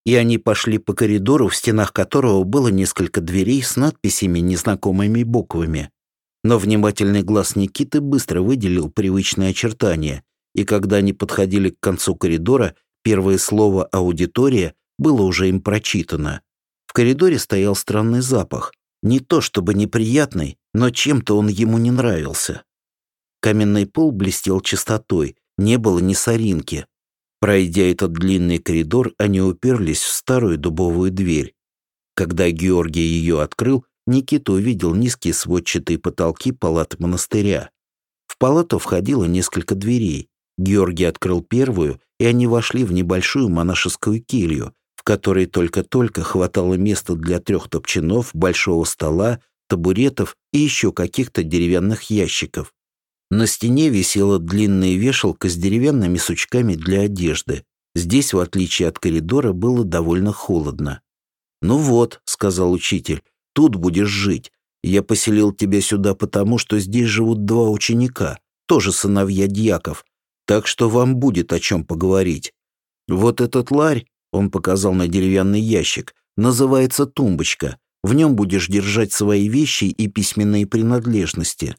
и они пошли по коридору, в стенах которого было несколько дверей с надписями незнакомыми буквами. Но внимательный глаз Никиты быстро выделил привычные очертания, и когда они подходили к концу коридора, первое слово «аудитория» было уже им прочитано. В коридоре стоял странный запах. Не то чтобы неприятный, но чем-то он ему не нравился. Каменный пол блестел чистотой, не было ни соринки. Пройдя этот длинный коридор, они уперлись в старую дубовую дверь. Когда Георгий ее открыл, Никита увидел низкие сводчатые потолки палат монастыря. В палату входило несколько дверей. Георгий открыл первую, и они вошли в небольшую монашескую келью, в которой только-только хватало места для 3 топчанов, большого стола, табуретов и еще каких-то деревянных ящиков. На стене висела длинная вешалка с деревянными сучками для одежды. Здесь, в отличие от коридора, было довольно холодно. «Ну вот», — сказал учитель, — «тут будешь жить. Я поселил тебя сюда потому, что здесь живут 2 ученика, тоже сыновья дьяков, так что вам будет о чем поговорить. Вот этот ларь», — он показал на деревянный ящик, — «называется тумбочка. В нем будешь держать свои вещи и письменные принадлежности».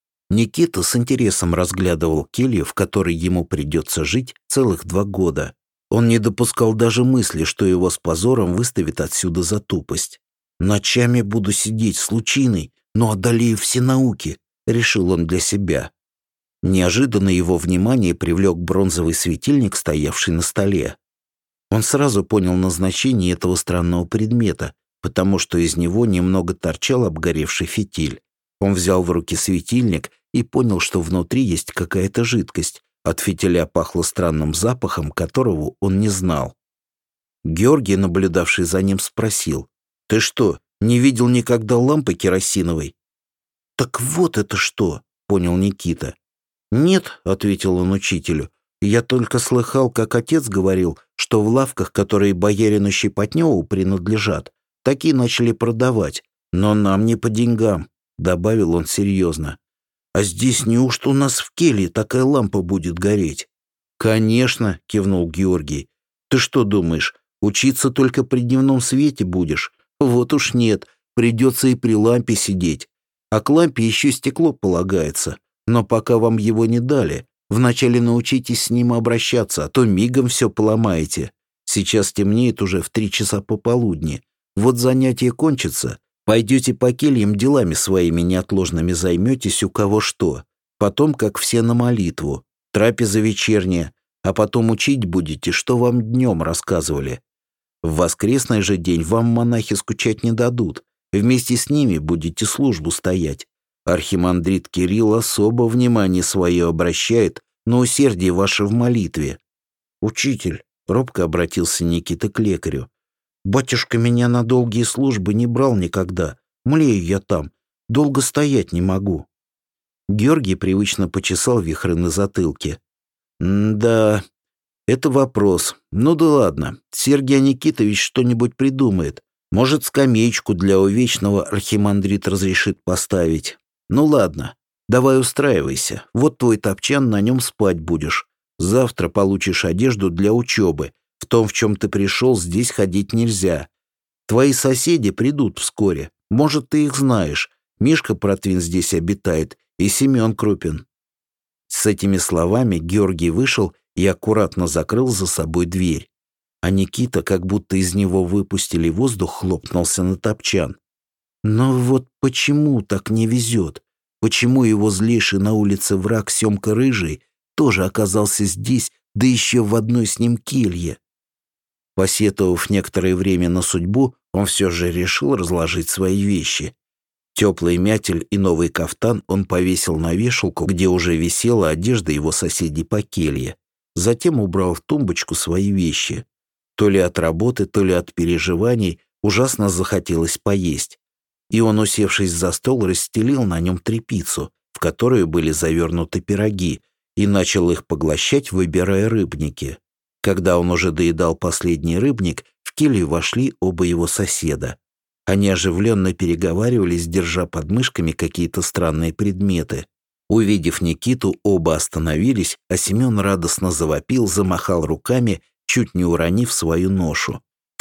Никита с интересом разглядывал келью, в которой ему придется жить целых 2 года. Он не допускал даже мысли, что его с позором выставят отсюда за тупость. «Ночами буду сидеть с лучиной, но одолею все науки», — решил он для себя. Неожиданно его внимание привлек бронзовый светильник, стоявший на столе. Он сразу понял назначение этого странного предмета, потому что из него немного торчал обгоревший фитиль. Он взял в руки светильник и понял, что внутри есть какая-то жидкость. От фитиля пахло странным запахом, которого он не знал. Георгий, наблюдавший за ним, спросил: «Ты что, не видел никогда лампы керосиновой?» «Так вот это что!» — понял Никита. «Нет», — ответил он учителю, — «я только слыхал, как отец говорил, что в лавках, которые боярину Щепотневу принадлежат, такие начали продавать, но нам не по деньгам», — добавил он серьезно. «А здесь неужто у нас в келье такая лампа будет гореть?» «Конечно», — кивнул Георгий. «Ты что думаешь, учиться только при дневном свете будешь? Вот уж нет, придется и при лампе сидеть. А к лампе еще стекло полагается, но пока вам его не дали, вначале научитесь с ним обращаться, а то мигом все поломаете. Сейчас темнеет уже в 3 часа пополудни. Вот занятие кончится, пойдете по кельям делами своими неотложными займетесь у кого что. Потом, как все, на молитву. Трапеза вечерняя. А потом учить будете, что вам днем рассказывали. В воскресный же день вам монахи скучать не дадут. Вместе с ними будете службу стоять. Архимандрит Кирилл особо внимание свое обращает на усердие ваше в молитве». «Учитель», — робко обратился Никита к лекарю, — «батюшка меня на долгие службы не брал никогда. Млею я там. Долго стоять не могу». Георгий привычно почесал вихры на затылке. «Да, это вопрос. Ну да ладно, Сергей Никитович что-нибудь придумает. Может, скамеечку для увечного архимандрит разрешит поставить. Ну ладно, давай устраивайся. Вот твой топчан, на нем спать будешь. Завтра получишь одежду для учебы. В том, в чем ты пришел, здесь ходить нельзя. Твои соседи придут вскоре. Может, ты их знаешь. Мишка Протвин здесь обитает и Семен Крупин». С этими словами Георгий вышел и аккуратно закрыл за собой дверь. А Никита, как будто из него выпустили воздух, хлопнулся на топчан. Но вот почему так не везет? Почему его злейший на улице враг Семка Рыжий тоже оказался здесь, да еще в одной с ним келье? Посетовав некоторое время на судьбу, он все же решил разложить свои вещи. Теплый мятель и новый кафтан он повесил на вешалку, где уже висела одежда его соседей по келье. Затем убрал в тумбочку свои вещи. То ли от работы, то ли от переживаний ужасно захотелось поесть. И он, усевшись за стол, расстелил на нем тряпицу, в которую были завернуты пироги, и начал их поглощать, выбирая рыбники. Когда он уже доедал последний рыбник, в келью вошли оба его соседа. Они оживленно переговаривались, держа под мышками какие-то странные предметы. Увидев Никиту, оба остановились, а Семен радостно завопил, замахал руками, чуть не уронив свою ношу.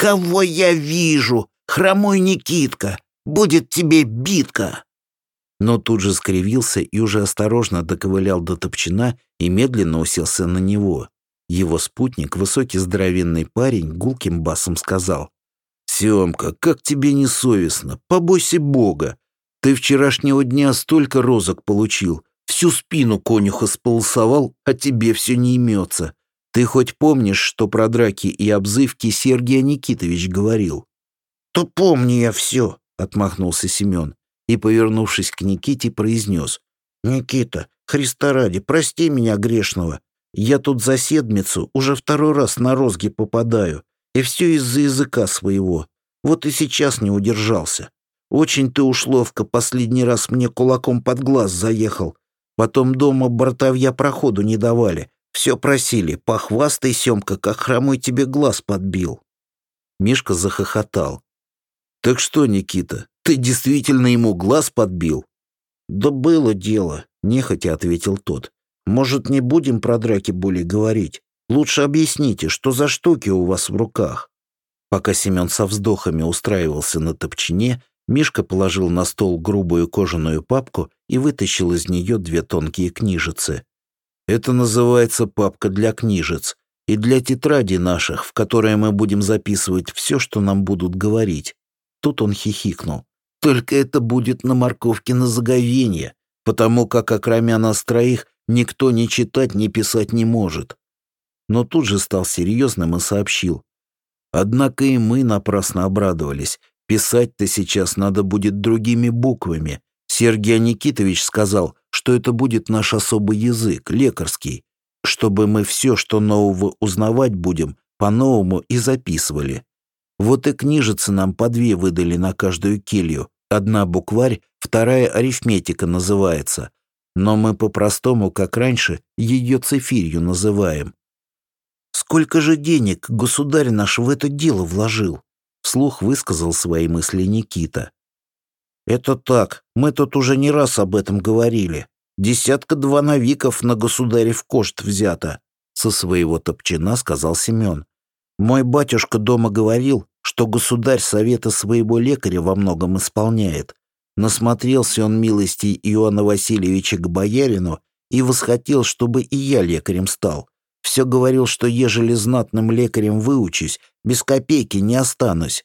кого я вижу? Хромой Никитка! Будет тебе битка!» Но тут же скривился и уже осторожно доковылял до топчина и медленно уселся на него. Его спутник, высокий здоровенный парень, гулким басом сказал: «Семка, как тебе не совестно? Побойся Бога! Ты вчерашнего дня столько розок получил, всю спину конюха сполосовал, а тебе все не имется. Ты хоть помнишь, что про драки и обзывки Сергей Никитович говорил?» «То помню я все», — отмахнулся Семен и, повернувшись к Никите, произнес: «Никита, Христа ради, прости меня грешного. Я тут за седмицу уже второй раз на розги попадаю, и все из-за языка своего. Вот и сейчас не удержался. Очень ты уж ловко последний раз мне кулаком под глаз заехал. Потом дома бортовья проходу не давали. Все просили: похвастай, Семка, как хромой тебе глаз подбил». Мишка захохотал. «Так что, Никита, ты действительно ему глаз подбил?» «Да было дело», — нехотя ответил тот. «Может, не будем про драки более говорить? Лучше объясните, что за штуки у вас в руках?» Пока Семен со вздохами устраивался на топчине, Мишка положил на стол грубую кожаную папку и вытащил из нее 2 тонкие книжицы. «Это называется папка для книжец и для тетрадей наших, в которые мы будем записывать все, что нам будут говорить». Тут он хихикнул. «Только это будет на морковке на заговенье, потому как, окромя нас троих, никто ни читать, ни писать не может». Но тут же стал серьезным и сообщил: «Однако и мы напрасно обрадовались. Писать-то сейчас надо будет другими буквами. Сергей Никитович сказал, что это будет наш особый язык, лекарский, чтобы мы все, что нового узнавать будем, по-новому и записывали. Вот и книжицы нам по 2 выдали на каждую келью. Одна букварь, вторая арифметика называется. Но мы по-простому, как раньше, ее цифирью называем». «Сколько же денег государь наш в это дело вложил?» Вслух высказал свои мысли Никита. «Это так, мы тут уже не раз об этом говорили. 10-2 навиков на государев кошт взято», — со своего топчина сказал Семен. «Мой батюшка дома говорил, что государь совета своего лекаря во многом исполняет. Насмотрелся он милости Иоанна Васильевича к боярину и восхотел, чтобы и я лекарем стал. Все говорил, что ежели знатным лекарем выучусь, без копейки не останусь».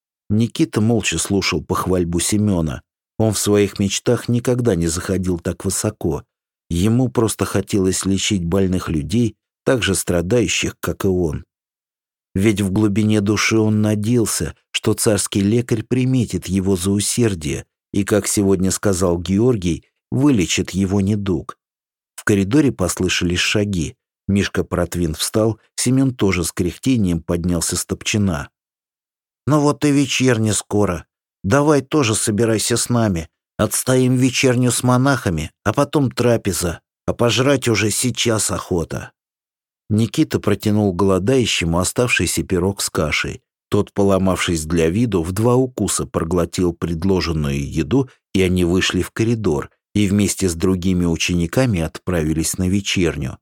Никита молча слушал похвальбу Семена. Он в своих мечтах никогда не заходил так высоко. Ему просто хотелось лечить больных людей, так же страдающих, как и он. Ведь в глубине души он надеялся, что царский лекарь приметит его за усердие и, как сегодня сказал Георгий, вылечит его недуг. В коридоре послышались шаги. Мишка Протвин встал, Семен тоже с кряхтением поднялся с топчина. «Ну вот и вечерня скоро. Давай тоже собирайся с нами. Отстоим вечерню с монахами, а потом трапеза. А пожрать уже сейчас охота». Никита протянул голодающему оставшийся пирог с кашей. Тот, поломавшись для виду, в 2 укуса проглотил предложенную еду, и они вышли в коридор и вместе с другими учениками отправились на вечерню.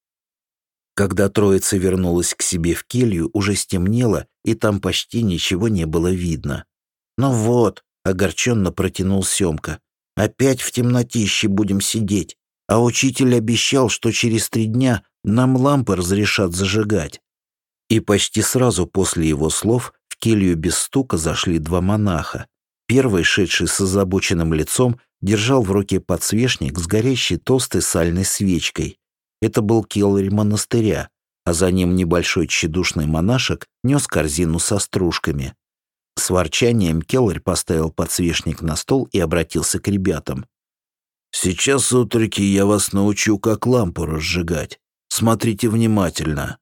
Когда троица вернулась к себе в келью, уже стемнело, и там почти ничего не было видно. «Ну вот», — огорченно протянул Семка, — «опять в темнотище будем сидеть, а учитель обещал, что через 3 дня нам лампы разрешат зажигать». И почти сразу после его слов в келью без стука зашли 2 монаха. Первый, шедший с озабоченным лицом, держал в руке подсвечник с горящей толстой сальной свечкой. Это был келарь монастыря, а за ним небольшой тщедушный монашек нес корзину со стружками. С ворчанием келарь поставил подсвечник на стол и обратился к ребятам. «Сейчас, утреки, я вас научу, как лампу разжигать. Смотрите внимательно».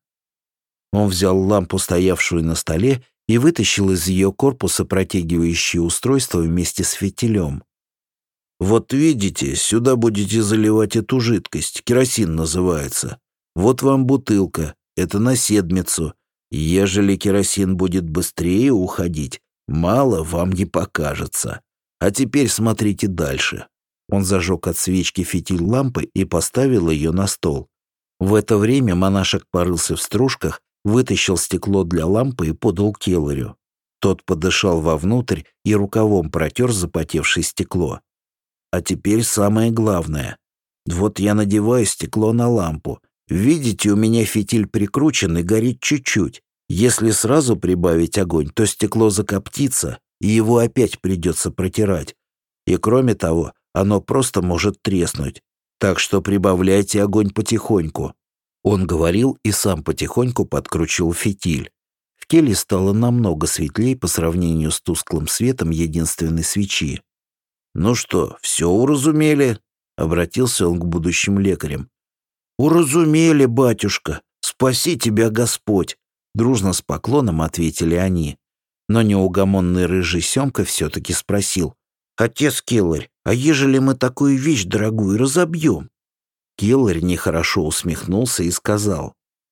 Он взял лампу, стоявшую на столе, и вытащил из ее корпуса протягивающее устройство вместе с фитилем. «Вот видите, сюда будете заливать эту жидкость, керосин называется. Вот вам бутылка, это на седмицу. Ежели керосин будет быстрее уходить, мало вам не покажется. А теперь смотрите дальше». Он зажег от свечки фитиль лампы и поставил ее на стол. В это время монашек порылся в стружках вытащил стекло для лампы и подал Келлерю. Тот подышал вовнутрь и рукавом протер запотевшее стекло. А теперь самое главное. Вот я надеваю стекло на лампу. Видите, у меня фитиль прикручен и горит чуть-чуть. Если сразу прибавить огонь, то стекло закоптится, и его опять придется протирать. И кроме того, оно просто может треснуть. Так что прибавляйте огонь потихоньку». Он говорил и сам потихоньку подкручивал фитиль. В келье стало намного светлее по сравнению с тусклым светом единственной свечи. «Ну что, все уразумели?» — обратился он к будущим лекарям. «Уразумели, батюшка! Спаси тебя, Господь!» Дружно с поклоном ответили они. Но неугомонный рыжий Семка все-таки спросил: «Отец Келлер, а ежели мы такую вещь дорогую разобьем?» Келлер нехорошо усмехнулся и сказал: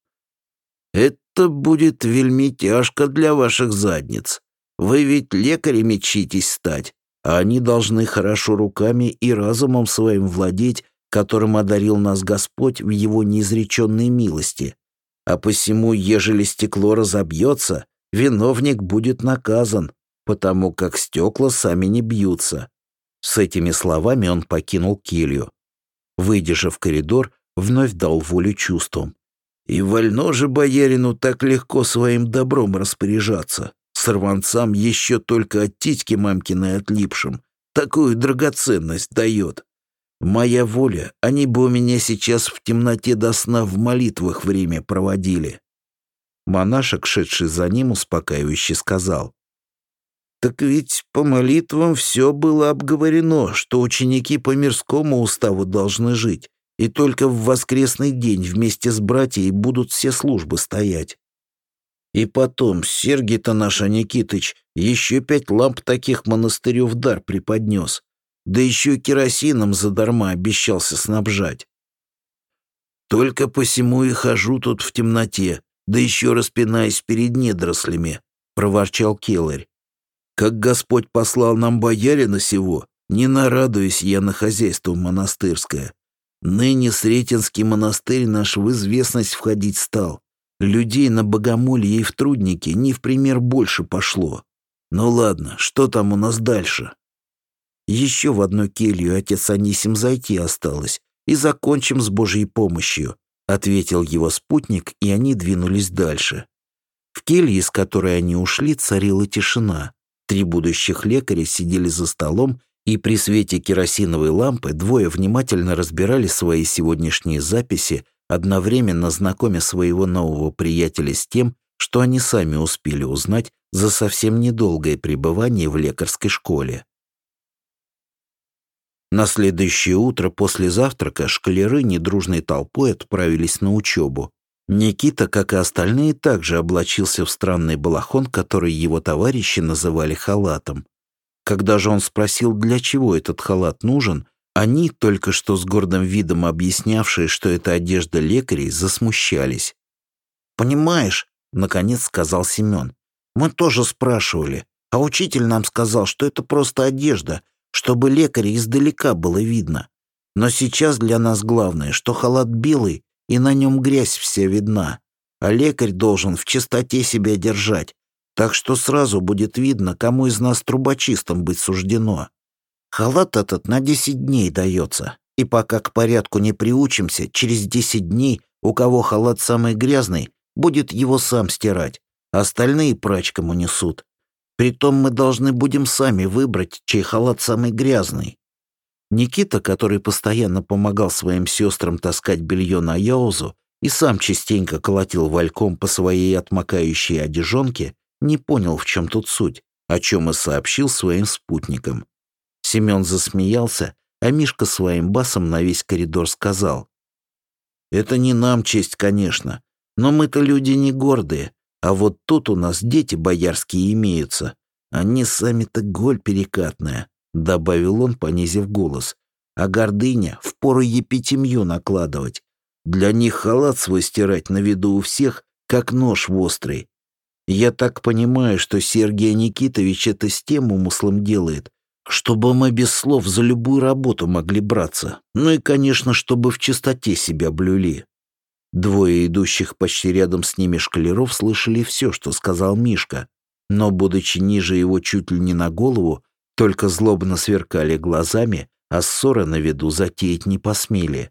«Это будет вельми тяжко для ваших задниц. Вы ведь лекарями чтитесь стать, а они должны хорошо руками и разумом своим владеть, которым одарил нас Господь в его неизреченной милости. А посему, ежели стекло разобьется, виновник будет наказан, потому как стекла сами не бьются». С этими словами он покинул келью. Выйдя же в коридор, вновь дал волю чувствам. «И вольно же боярину так легко своим добром распоряжаться. Сорванцам еще только от титьки мамкиной отлипшим такую драгоценность дает. Моя воля, они бы у меня сейчас в темноте до сна в молитвах время проводили». Монашек, шедший за ним, успокаивающе сказал: «Так ведь по молитвам все было обговорено, что ученики по мирскому уставу должны жить, и только в воскресный день вместе с братьями будут все службы стоять. И потом, Сергий-то наш Никитыч еще 5 ламп таких монастырю в дар преподнес, да еще и керосином задарма обещался снабжать. Только посему и хожу тут в темноте, да еще распинаясь перед недорослями», — проворчал Келлер. «Как Господь послал нам боярина сего, не нарадуюсь я на хозяйство монастырское. Ныне Сретенский монастырь наш в известность входить стал. Людей на богомолье и в трудники не в пример больше пошло. Ну ладно, что там у нас дальше?» «Еще в одну келью, отец Анисим, зайти осталось, и закончим с Божьей помощью», — ответил его спутник, и они двинулись дальше. В келье, из которой они ушли, царила тишина. 3 будущих лекаря сидели за столом, и при свете керосиновой лампы двое внимательно разбирали свои сегодняшние записи, одновременно знакомя своего нового приятеля с тем, что они сами успели узнать за совсем недолгое пребывание в лекарской школе. На следующее утро после завтрака школяры недружной толпой отправились на учебу. Никита, как и остальные, также облачился в странный балахон, который его товарищи называли халатом. Когда же он спросил, для чего этот халат нужен, они, только что с гордым видом объяснявшие, что это одежда лекарей, засмущались. «Понимаешь», — наконец сказал Семен, — «мы тоже спрашивали, а учитель нам сказал, что это просто одежда, чтобы лекаря издалека было видно. Но сейчас для нас главное, что халат белый, и на нем грязь вся видна, а лекарь должен в чистоте себя держать, так что сразу будет видно, кому из нас трубочистом быть суждено. Халат этот на 10 дней дается, и пока к порядку не приучимся, через 10 дней у кого халат самый грязный, будет его сам стирать, остальные прачкам унесут. Притом мы должны будем сами выбрать, чей халат самый грязный». Никита, который постоянно помогал своим сестрам таскать белье на яузу и сам частенько колотил вальком по своей отмокающей одежонке, не понял, в чем тут суть, о чем и сообщил своим спутникам. Семен засмеялся, а Мишка своим басом на весь коридор сказал: «Это не нам честь, конечно, но мы-то люди не гордые, а вот тут у нас дети боярские имеются. Они сами-то голь перекатная», — добавил он, понизив голос. «А гордыня впору епитемью накладывать. Для них халат свой стирать на виду у всех, как нож острый. Я так понимаю, что Сергий Никитович это с тем умыслом делает, чтобы мы без слов за любую работу могли браться. Ну и, конечно, чтобы в чистоте себя блюли». Двое идущих почти рядом с ними школяров слышали все, что сказал Мишка, но, будучи ниже его чуть ли не на голову, только злобно сверкали глазами, а ссоры на виду затеять не посмели.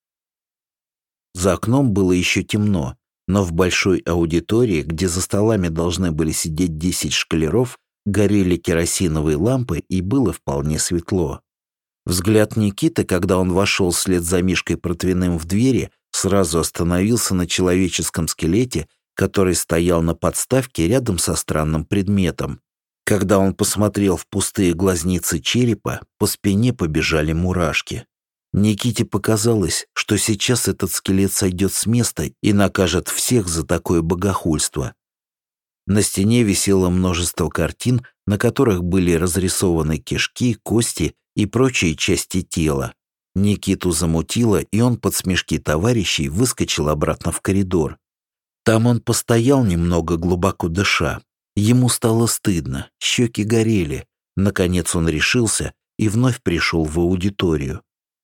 За окном было еще темно, но в большой аудитории, где за столами должны были сидеть 10 школяров, горели керосиновые лампы и было вполне светло. Взгляд Никиты, когда он вошел вслед за Мишкой Протвиным в двери, сразу остановился на человеческом скелете, который стоял на подставке рядом со странным предметом. Когда он посмотрел в пустые глазницы черепа, по спине побежали мурашки. Никите показалось, что сейчас этот скелет сойдет с места и накажет всех за такое богохульство. На стене висело множество картин, на которых были разрисованы кишки, кости и прочие части тела. Никиту замутило, и он под смешки товарищей выскочил обратно в коридор. Там он постоял немного, глубоко дыша. Ему стало стыдно, щеки горели. Наконец он решился и вновь пришел в аудиторию.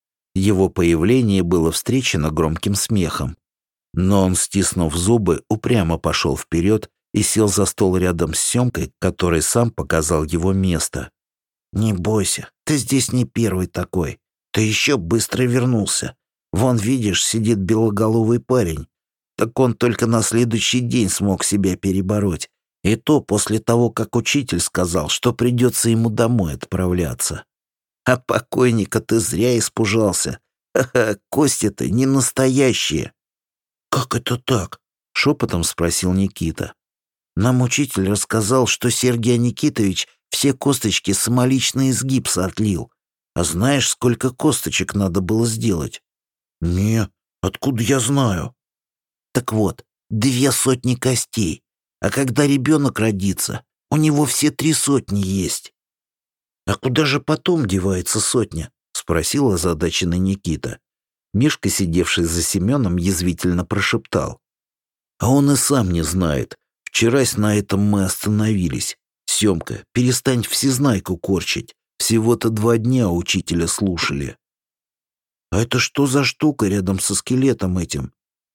Его появление было встречено громким смехом. Но он, стиснув зубы, упрямо пошел вперед и сел за стол рядом с Семкой, который сам показал его место. «Не бойся, ты здесь не первый такой. Ты еще быстро вернулся. Вон, видишь, сидит белоголовый парень. Так он только на следующий день смог себя перебороть. И то после того, как учитель сказал, что придется ему домой отправляться. А покойника ты зря испужался. Ха-ха, кости-то не настоящие». «Как это так?» — шепотом спросил Никита. «Нам учитель рассказал, что Сергей Никитович все косточки самолично из гипса отлил. А знаешь, сколько косточек надо было сделать?» «Не, откуда я знаю?» «Так вот, 200 костей. А когда ребенок родится, у него все 300 есть». «А куда же потом девается 100?» — спросил озадаченный Никита. Мишка, сидевший за Семеном, язвительно прошептал. «А он и сам не знает. Вчерась на этом мы остановились. Семка, перестань всезнайку корчить. Всего-то 2 дня учителя слушали». «А это что за штука рядом со скелетом этим?»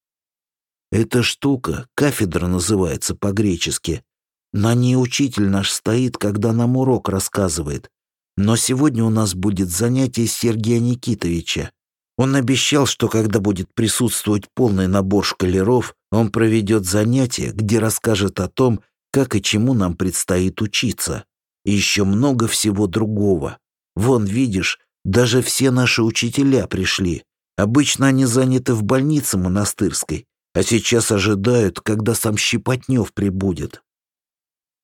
«Эта штука, кафедра называется по-гречески. На ней учитель наш стоит, когда нам урок рассказывает. Но сегодня у нас будет занятие Сергея Никитовича. Он обещал, что когда будет присутствовать полный набор школяров, он проведет занятие, где расскажет о том, как и чему нам предстоит учиться. И еще много всего другого. Вон, видишь, даже все наши учителя пришли. Обычно они заняты в больнице монастырской, а сейчас ожидают, когда сам Щепотнев прибудет».